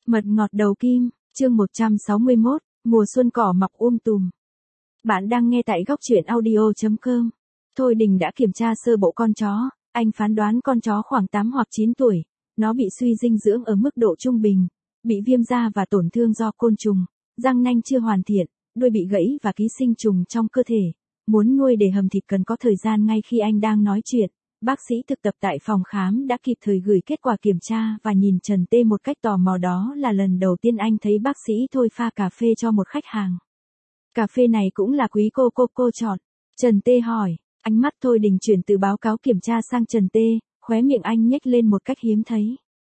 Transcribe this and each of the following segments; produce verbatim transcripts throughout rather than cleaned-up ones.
Mật ngọt đầu kim, chương một trăm sáu mươi mốt, mùa xuân cỏ mọc um tùm. Bạn đang nghe tại góc truyện audio chấm com. Thôi Đình đã kiểm tra sơ bộ con chó, anh phán đoán con chó khoảng tám hoặc chín tuổi, nó bị suy dinh dưỡng ở mức độ trung bình, bị viêm da và tổn thương do côn trùng, răng nanh chưa hoàn thiện, đuôi bị gãy và ký sinh trùng trong cơ thể. Muốn nuôi để hầm thịt cần có thời gian. Ngay khi anh đang nói chuyện, bác sĩ thực tập tại phòng khám đã kịp thời gửi kết quả kiểm tra và nhìn Trần Tê một cách tò mò. Đó là lần đầu tiên anh thấy bác sĩ Thôi pha cà phê cho một khách hàng. Cà phê này cũng là quý cô cô cô chọn. Trần Tê hỏi, ánh mắt Thôi Đình chuyển từ báo cáo kiểm tra sang Trần Tê, khóe miệng anh nhếch lên một cách hiếm thấy.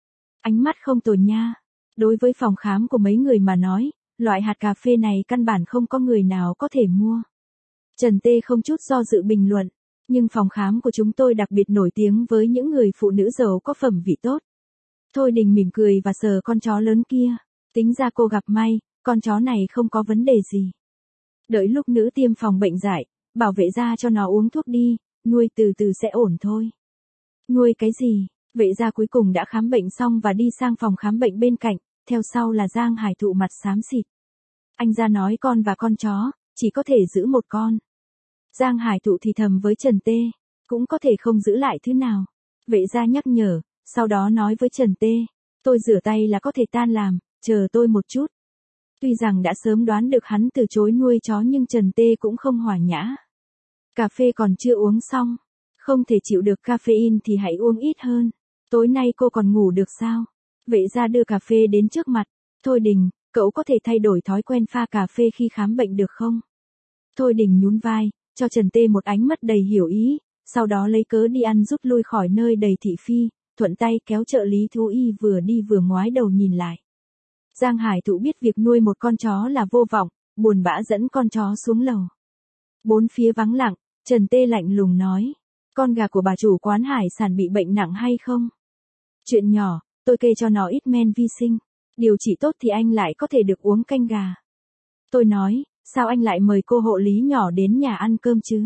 Ánh mắt không tồi nha. Đối với phòng khám của mấy người mà nói, loại hạt cà phê này căn bản không có người nào có thể mua. Trần Tê không chút do dự bình luận. Nhưng phòng khám của chúng tôi đặc biệt nổi tiếng với những người phụ nữ giàu có phẩm vị tốt. Thôi Đình mỉm cười và sờ con chó lớn kia. Tính ra cô gặp may, con chó này không có vấn đề gì. Đợi lúc nữ tiêm phòng bệnh dại, bảo vệ da cho nó uống thuốc đi, nuôi từ từ sẽ ổn thôi. Nuôi cái gì? Vệ gia cuối cùng đã khám bệnh xong và đi sang phòng khám bệnh bên cạnh, theo sau là Giang Hải Thụ mặt xám xịt. Anh ra nói con và con chó, chỉ có thể giữ một con. Giang Hải Thụ thì thầm với Trần Tê, cũng có thể không giữ lại thứ nào. Vệ gia nhắc nhở, sau đó nói với Trần Tê, tôi rửa tay là có thể tan làm, chờ tôi một chút. Tuy rằng đã sớm đoán được hắn từ chối nuôi chó nhưng Trần Tê cũng không hòa nhã. Cà phê còn chưa uống xong, không thể chịu được caffeine thì hãy uống ít hơn. Tối nay cô còn ngủ được sao? Vệ gia đưa cà phê đến trước mặt. Thôi Đình, cậu có thể thay đổi thói quen pha cà phê khi khám bệnh được không? Thôi Đình nhún vai, cho Trần Tê một ánh mắt đầy hiểu ý, sau đó lấy cớ đi ăn rút lui khỏi nơi đầy thị phi, thuận tay kéo trợ lý thú y vừa đi vừa ngoái đầu nhìn lại. Giang Hải Thụ biết việc nuôi một con chó là vô vọng, buồn bã dẫn con chó xuống lầu. Bốn phía vắng lặng, Trần Tê lạnh lùng nói, con gà của bà chủ quán hải sản bị bệnh nặng hay không? Chuyện nhỏ, tôi kê cho nó ít men vi sinh, điều trị tốt thì anh lại có thể được uống canh gà. Tôi nói, sao anh lại mời cô hộ lý nhỏ đến nhà ăn cơm chứ?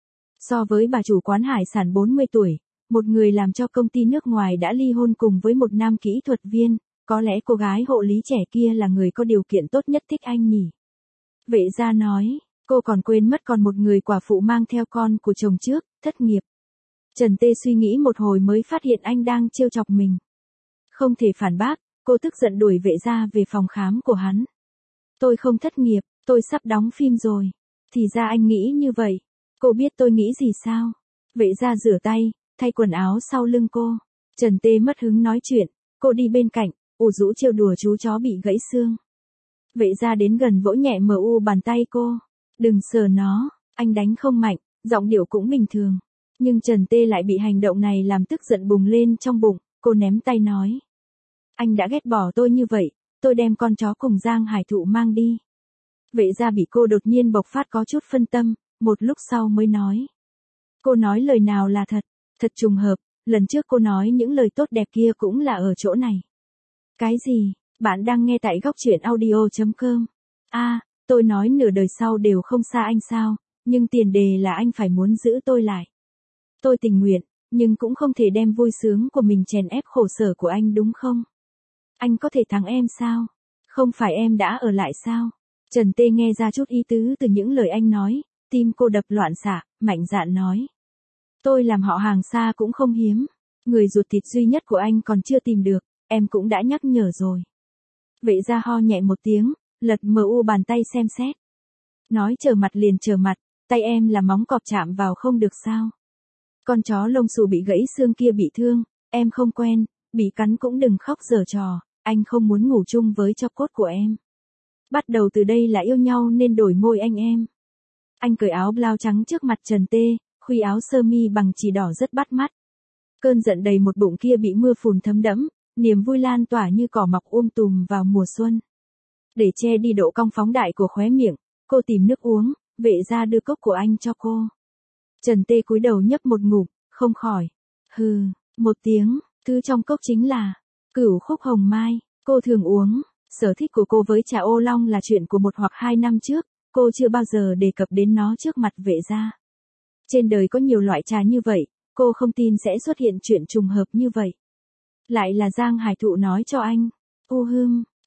So với bà chủ quán hải sản bốn mươi tuổi, một người làm cho công ty nước ngoài đã ly hôn cùng với một nam kỹ thuật viên, có lẽ cô gái hộ lý trẻ kia là người có điều kiện tốt nhất thích anh nhỉ? Vệ gia nói, cô còn quên mất còn một người quả phụ mang theo con của chồng trước, thất nghiệp. Trần Tê suy nghĩ một hồi mới phát hiện anh đang trêu chọc mình. Không thể phản bác, cô tức giận đuổi vệ gia về phòng khám của hắn. Tôi không thất nghiệp, tôi sắp đóng phim rồi. Thì ra anh nghĩ như vậy. Cô biết tôi nghĩ gì sao? Vệ gia rửa tay, thay quần áo sau lưng cô. Trần Tê mất hứng nói chuyện, cô đi bên cạnh, ủ rũ trêu đùa chú chó bị gãy xương. Vệ gia đến gần vỗ nhẹ mờ u bàn tay cô. Đừng sờ nó, anh đánh không mạnh, giọng điệu cũng bình thường. Nhưng Trần Tê lại bị hành động này làm tức giận bùng lên trong bụng, cô ném tay nói. Anh đã ghét bỏ tôi như vậy, tôi đem con chó cùng Giang Hải Thụ mang đi. Vệ gia bị cô đột nhiên bộc phát có chút phân tâm, một lúc sau mới nói. Cô nói lời nào là thật, thật trùng hợp, lần trước cô nói những lời tốt đẹp kia cũng là ở chỗ này. Cái gì, bạn đang nghe tại góc truyện audio chấm com. À, tôi nói nửa đời sau đều không xa anh sao, nhưng tiền đề là anh phải muốn giữ tôi lại. Tôi tình nguyện, nhưng cũng không thể đem vui sướng của mình chèn ép khổ sở của anh đúng không? Anh có thể thắng em sao? Không phải em đã ở lại sao? Trần Tê nghe ra chút ý tứ từ những lời anh nói, tim cô đập loạn xạ, mạnh dạn nói. Tôi làm họ hàng xa cũng không hiếm. Người ruột thịt duy nhất của anh còn chưa tìm được, em cũng đã nhắc nhở rồi. Vệ gia ho nhẹ một tiếng, lật mờ u bàn tay xem xét. Nói trở mặt liền trở mặt, tay em là móng cọp chạm vào không được sao? Con chó lông xù bị gãy xương kia bị thương, em không quen, bị cắn cũng đừng khóc giở trò, anh không muốn ngủ chung với tro cốt của em. Bắt đầu từ đây là yêu nhau nên đổi ngôi anh em. Anh cởi áo blau trắng trước mặt Trần Tê, khuy áo sơ mi bằng chỉ đỏ rất bắt mắt. Cơn giận đầy một bụng kia bị mưa phùn thấm đẫm, niềm vui lan tỏa như cỏ mọc um tùm vào mùa xuân. Để che đi độ cong phóng đại của khóe miệng, cô tìm nước uống, vệ gia đưa cốc của anh cho cô. Trần Tê cúi đầu nhấp một ngụm, không khỏi. Hừ, một tiếng, thứ trong cốc chính là Cửu Khúc Hồng Mai, cô thường uống. Sở thích của cô với trà ô long là chuyện của một hoặc hai năm trước, cô chưa bao giờ đề cập đến nó trước mặt vệ gia. Trên đời có nhiều loại trà như vậy, cô không tin sẽ xuất hiện chuyện trùng hợp như vậy. Lại là Giang Hải Thụ nói cho anh. U hưm,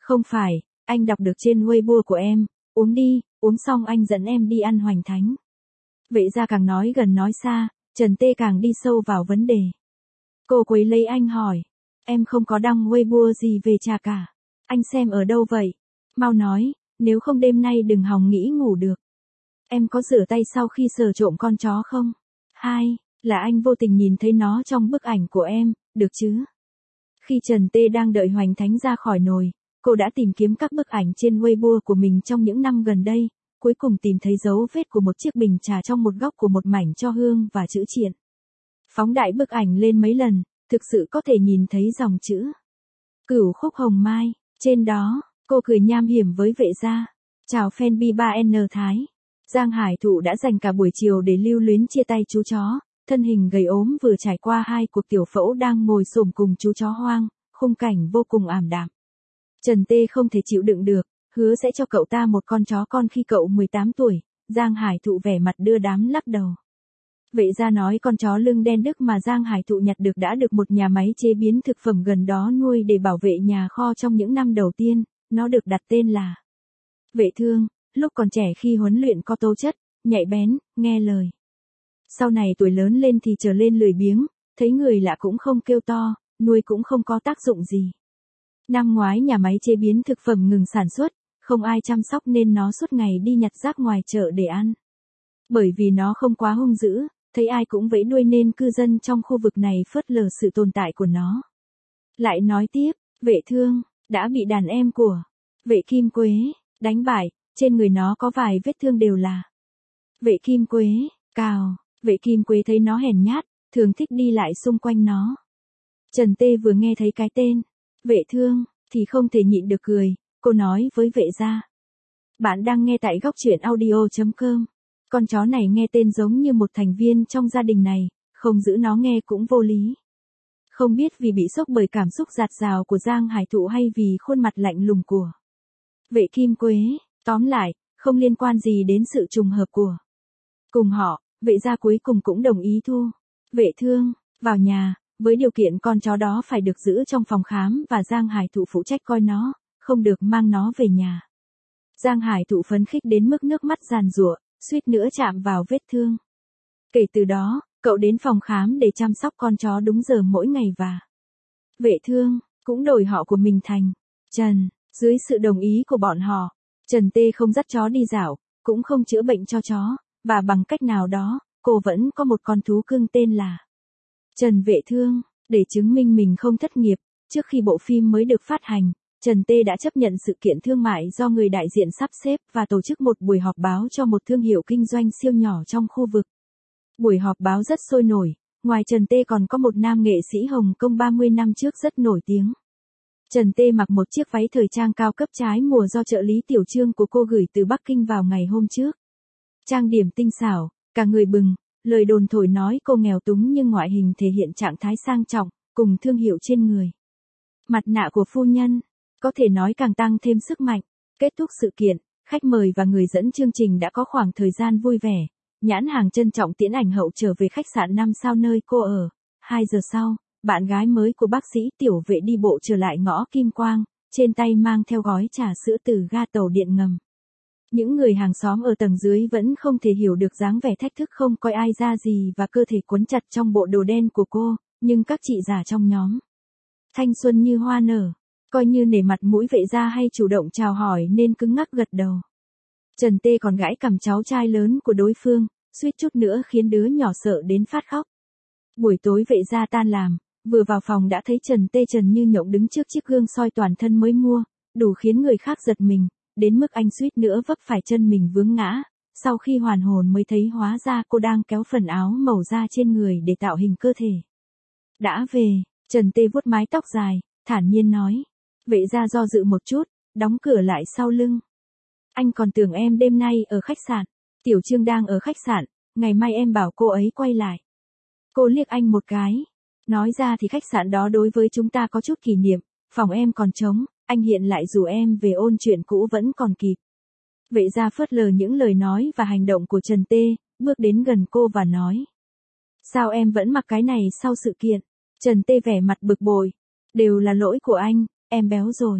Không phải, anh đọc được trên Weibo của em, uống đi, uống xong anh dẫn em đi ăn hoành thánh. Vệ gia càng nói gần nói xa, Trần Tê càng đi sâu vào vấn đề. Cô quấy lấy anh hỏi, em không có đăng Weibo gì về trà cả. Anh xem ở đâu vậy? Mau nói, nếu không đêm nay đừng hòng nghĩ ngủ được. Em có rửa tay sau khi sờ trộm con chó không? Hai, là anh vô tình nhìn thấy nó trong bức ảnh của em, được chứ? Khi Trần Tê đang đợi Hoành Thánh ra khỏi nồi, cô đã tìm kiếm các bức ảnh trên Weibo của mình trong những năm gần đây, cuối cùng tìm thấy dấu vết của một chiếc bình trà trong một góc của một mảnh cho hương và chữ triện. Phóng đại bức ảnh lên mấy lần, thực sự có thể nhìn thấy dòng chữ Cửu Khúc Hồng Mai, trên đó, cô cười nham hiểm với vệ gia. Chào fan B ba N Thái. Giang Hải Thụ đã dành cả buổi chiều để lưu luyến chia tay chú chó, thân hình gầy ốm vừa trải qua hai cuộc tiểu phẫu đang ngồi xổm cùng chú chó hoang, khung cảnh vô cùng ảm đạm. Trần Tê không thể chịu đựng được, hứa sẽ cho cậu ta một con chó con khi cậu mười tám tuổi, Giang Hải Thụ vẻ mặt đưa đám lắc đầu. Vệ gia nói con chó lưng đen Đức mà Giang Hải Thụ nhặt được đã được một nhà máy chế biến thực phẩm gần đó nuôi để bảo vệ nhà kho trong những năm đầu tiên, nó được đặt tên là Vệ Thương, lúc còn trẻ khi huấn luyện có tố chất, nhạy bén, nghe lời. Sau này tuổi lớn lên thì trở lên lười biếng, thấy người lạ cũng không kêu to, nuôi cũng không có tác dụng gì. Năm ngoái nhà máy chế biến thực phẩm ngừng sản xuất, không ai chăm sóc nên nó suốt ngày đi nhặt rác ngoài chợ để ăn. Bởi vì nó không quá hung dữ, thấy ai cũng vẫy đuôi nên cư dân trong khu vực này phớt lờ sự tồn tại của nó. Lại nói tiếp, Vệ Thương đã bị đàn em của Vệ Kim Quế đánh bại, trên người nó có vài vết thương đều là Vệ Kim Quế cào. Vệ Kim Quế thấy nó hèn nhát, thường thích đi lại xung quanh nó. Trần Tê vừa nghe thấy cái tên Vệ Thương thì không thể nhịn được cười, cô nói với vệ gia. Bạn đang nghe tại góc truyện audio chấm com. Con chó này nghe tên giống như một thành viên trong gia đình này, không giữ nó nghe cũng vô lý. Không biết vì bị sốc bởi cảm xúc dạt dào của Giang Hải Thụ hay vì khuôn mặt lạnh lùng của Vệ Kim Quế, tóm lại, không liên quan gì đến sự trùng hợp của cùng họ, vệ gia cuối cùng cũng đồng ý thu Vệ Thương vào nhà, với điều kiện con chó đó phải được giữ trong phòng khám và Giang Hải Thụ phụ trách coi nó, không được mang nó về nhà. Giang Hải Thụ phấn khích đến mức nước mắt giàn giụa, suýt nữa chạm vào vết thương. Kể từ đó, cậu đến phòng khám để chăm sóc con chó đúng giờ mỗi ngày và Vệ Thương cũng đổi họ của mình thành Trần. Dưới sự đồng ý của bọn họ, Trần Tê không dắt chó đi dạo, cũng không chữa bệnh cho chó, và bằng cách nào đó, cô vẫn có một con thú cưng tên là Trần Vệ Thương. Để chứng minh mình không thất nghiệp, trước khi bộ phim mới được phát hành, Trần Tê đã chấp nhận sự kiện thương mại do người đại diện sắp xếp và tổ chức một buổi họp báo cho một thương hiệu kinh doanh siêu nhỏ trong khu vực. Buổi họp báo rất sôi nổi, ngoài Trần Tê còn có một nam nghệ sĩ Hồng Kông ba mươi năm trước rất nổi tiếng. Trần Tê mặc một chiếc váy thời trang cao cấp trái mùa do trợ lý tiểu trương của cô gửi từ Bắc Kinh vào ngày hôm trước. Trang điểm tinh xảo, cả người bừng, lời đồn thổi nói cô nghèo túng nhưng ngoại hình thể hiện trạng thái sang trọng, cùng thương hiệu trên người. Mặt nạ của phu nhân, có thể nói càng tăng thêm sức mạnh. Kết thúc sự kiện, khách mời và người dẫn chương trình đã có khoảng thời gian vui vẻ. Nhãn hàng trân trọng tiễn ảnh hậu trở về khách sạn năm sao nơi cô ở. Hai giờ sau, bạn gái mới của bác sĩ Tiểu Vệ đi bộ trở lại ngõ Kim Quang, trên tay mang theo gói trà sữa từ ga tàu điện ngầm. Những người hàng xóm ở tầng dưới vẫn không thể hiểu được dáng vẻ thách thức không coi ai ra gì và cơ thể quấn chặt trong bộ đồ đen của cô, nhưng các chị già trong nhóm thanh xuân như hoa nở, coi như nể mặt mũi Vệ gia hay chủ động chào hỏi nên cứng ngắc gật đầu. Trần Tê còn gãi cằm cháu trai lớn của đối phương, suýt chút nữa khiến đứa nhỏ sợ đến phát khóc. Buổi tối Vệ gia tan làm, vừa vào phòng đã thấy Trần Tê trần như nhộng đứng trước chiếc gương soi toàn thân mới mua, đủ khiến người khác giật mình, đến mức anh suýt nữa vấp phải chân mình vướng ngã, sau khi hoàn hồn mới thấy hóa ra cô đang kéo phần áo màu da trên người để tạo hình cơ thể. Đã về, Trần Tê vuốt mái tóc dài, thản nhiên nói. Vệ gia do dự một chút, đóng cửa lại sau lưng. Anh còn tưởng em đêm nay ở khách sạn. Tiểu Trương đang ở khách sạn, ngày mai em bảo cô ấy quay lại. Cô liếc anh một cái. Nói ra thì khách sạn đó đối với chúng ta có chút kỷ niệm, phòng em còn trống, anh hiện lại rủ em về ôn chuyện cũ vẫn còn kịp. Vệ gia phớt lờ những lời nói và hành động của Trần Tê, bước đến gần cô và nói. Sao em vẫn mặc cái này sau sự kiện? Trần Tê vẻ mặt bực bội. Đều là lỗi của anh, em béo rồi.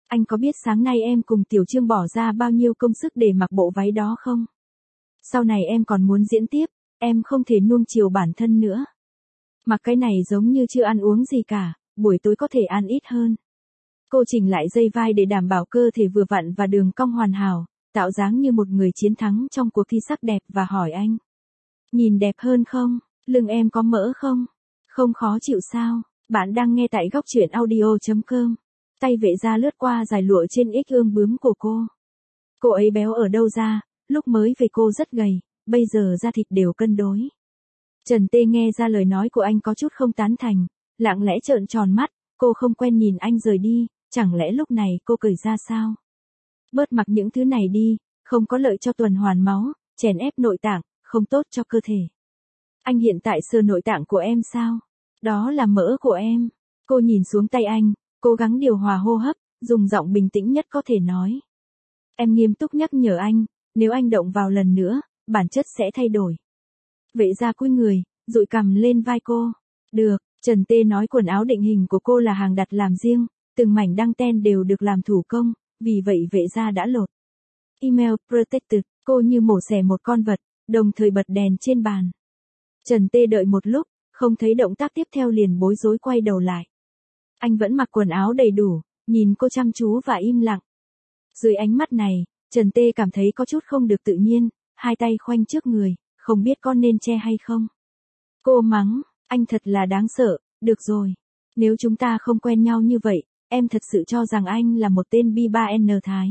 Anh có biết sáng nay em cùng Tiểu Trương bỏ ra bao nhiêu công sức để mặc bộ váy đó không? Sau này em còn muốn diễn tiếp, em không thể nuông chiều bản thân nữa. Mặc cái này giống như chưa ăn uống gì cả, buổi tối có thể ăn ít hơn. Cô chỉnh lại dây vai để đảm bảo cơ thể vừa vặn và đường cong hoàn hảo, tạo dáng như một người chiến thắng trong cuộc thi sắc đẹp và hỏi anh. Nhìn đẹp hơn không? Lưng em có mỡ không? Không khó chịu sao? Bạn đang nghe tại góc truyện audio chấm com. Tay vệ gia lướt qua dải lụa trên ích ương bướm của cô. Cô ấy béo ở đâu ra, lúc mới về cô rất gầy, bây giờ da thịt đều cân đối. Trần Tê nghe ra lời nói của anh có chút không tán thành, lặng lẽ trợn tròn mắt, cô không quen nhìn anh rời đi, chẳng lẽ lúc này cô cởi ra sao? Bớt mặc những thứ này đi, không có lợi cho tuần hoàn máu, chèn ép nội tạng, không tốt cho cơ thể. Anh hiện tại sờ nội tạng của em sao? Đó là mỡ của em. Cô nhìn xuống tay anh, cố gắng điều hòa hô hấp, dùng giọng bình tĩnh nhất có thể nói. Em nghiêm túc nhắc nhở anh, nếu anh động vào lần nữa, bản chất sẽ thay đổi. Vệ gia cúi người, dụi cằm lên vai cô. Được, Trần Tê nói quần áo định hình của cô là hàng đặt làm riêng, từng mảnh đăng ten đều được làm thủ công, vì vậy vệ gia đã lột. Email protected, cô như mổ xẻ một con vật, đồng thời bật đèn trên bàn. Trần Tê đợi một lúc, không thấy động tác tiếp theo liền bối rối quay đầu lại. Anh vẫn mặc quần áo đầy đủ, nhìn cô chăm chú và im lặng. Dưới ánh mắt này, Trần Tê cảm thấy có chút không được tự nhiên, hai tay khoanh trước người, không biết có nên che hay không. Cô mắng, anh thật là đáng sợ, được rồi. Nếu chúng ta không quen nhau như vậy, em thật sự cho rằng anh là một tên bi ba en Thái.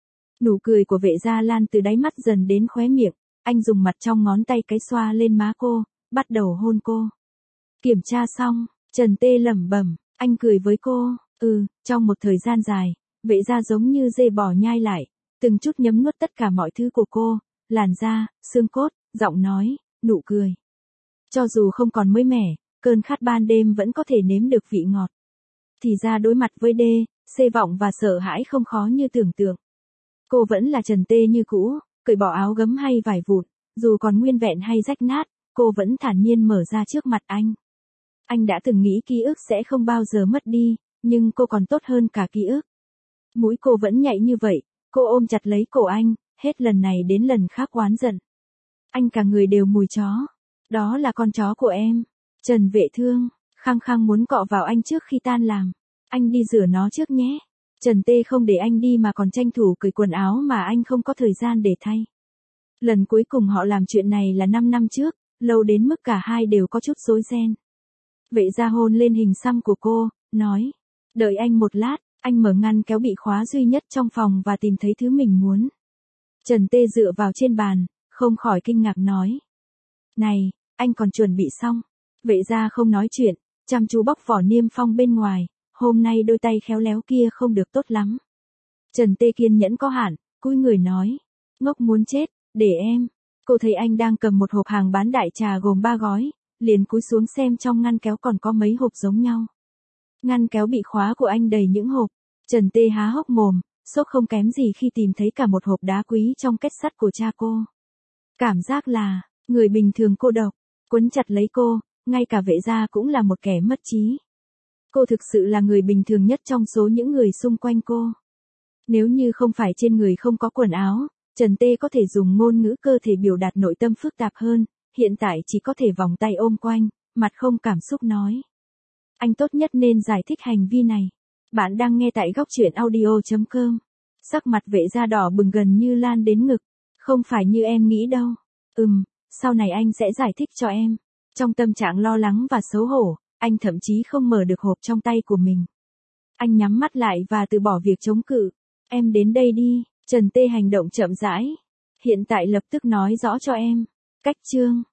Nụ cười của vệ gia lan từ đáy mắt dần đến khóe miệng, anh dùng mặt trong ngón tay cái xoa lên má cô, bắt đầu hôn cô. Kiểm tra xong, Trần Tê lẩm bẩm, anh cười với cô, ừ, trong một thời gian dài, vệ gia giống như dê bò nhai lại, từng chút nhấm nuốt tất cả mọi thứ của cô, làn da, xương cốt, giọng nói, nụ cười. Cho dù không còn mới mẻ, cơn khát ban đêm vẫn có thể nếm được vị ngọt. Thì ra đối mặt với đê, xê vọng và sợ hãi không khó như tưởng tượng. Cô vẫn là Trần Tê như cũ, cởi bỏ áo gấm hay vải vụn, dù còn nguyên vẹn hay rách nát, cô vẫn thản nhiên mở ra trước mặt anh. Anh đã từng nghĩ ký ức sẽ không bao giờ mất đi, nhưng cô còn tốt hơn cả ký ức. Mũi cô vẫn nhạy như vậy, cô ôm chặt lấy cổ anh, hết lần này đến lần khác oán giận. Anh cả người đều mùi chó. Đó là con chó của em. Trần Vệ Thương, khăng khăng muốn cọ vào anh trước khi tan làm. Anh đi rửa nó trước nhé. Trần Tê không để anh đi mà còn tranh thủ cởi quần áo mà anh không có thời gian để thay. Lần cuối cùng họ làm chuyện này là năm năm trước, lâu đến mức cả hai đều có chút rối ren. Vệ gia hôn lên hình xăm của cô, nói. Đợi anh một lát, anh mở ngăn kéo bị khóa duy nhất trong phòng và tìm thấy thứ mình muốn. Trần Tê dựa vào trên bàn, không khỏi kinh ngạc nói. Này, anh còn chuẩn bị xong. Vệ gia không nói chuyện, chăm chú bóc vỏ niêm phong bên ngoài, hôm nay đôi tay khéo léo kia không được tốt lắm. Trần Tê kiên nhẫn có hạn, cúi người nói. Ngốc muốn chết, để em. Cô thấy anh đang cầm một hộp hàng bán đại trà gồm ba gói, liền cúi xuống xem trong ngăn kéo còn có mấy hộp giống nhau. Ngăn kéo bị khóa của anh đầy những hộp. Trần Tê há hốc mồm, sốc không kém gì khi tìm thấy cả một hộp đá quý trong kết sắt của cha cô. Cảm giác là, người bình thường cô độc, quấn chặt lấy cô, ngay cả vệ gia cũng là một kẻ mất trí. Cô thực sự là người bình thường nhất trong số những người xung quanh cô. Nếu như không phải trên người không có quần áo, Trần Tê có thể dùng ngôn ngữ cơ thể biểu đạt nội tâm phức tạp hơn, hiện tại chỉ có thể vòng tay ôm quanh, mặt không cảm xúc nói. Anh tốt nhất nên giải thích hành vi này. Bạn đang nghe tại góc truyện audio chấm com. Sắc mặt vệ gia đỏ bừng gần như lan đến ngực. Không phải như em nghĩ đâu. Ừm, sau này anh sẽ giải thích cho em. Trong tâm trạng lo lắng và xấu hổ, anh thậm chí không mở được hộp trong tay của mình. Anh nhắm mắt lại và từ bỏ việc chống cự. Em đến đây đi, Trần Tê hành động chậm rãi. Hiện tại lập tức nói rõ cho em. Cách chương.